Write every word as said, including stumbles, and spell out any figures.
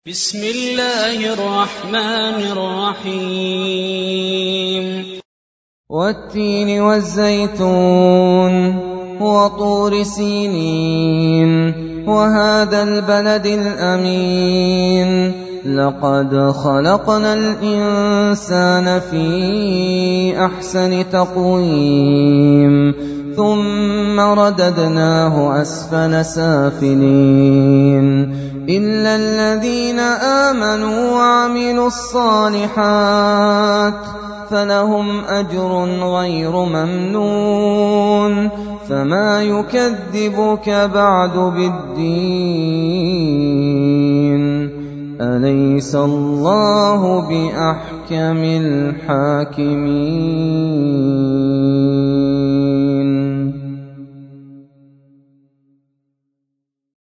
بسم الله الرحمن الرحيم والتين والزيتون وطور سينين وهذا البلد الأمين لقد خلقنا الإنسان في أحسن تقويم ثم رددناه أسفل سافلين إلا الذين آمنوا وعملوا الصالحات فلهم أجر غير ممنون فما يكذبك بعد بالدين أليس الله بأحكم الحاكمين.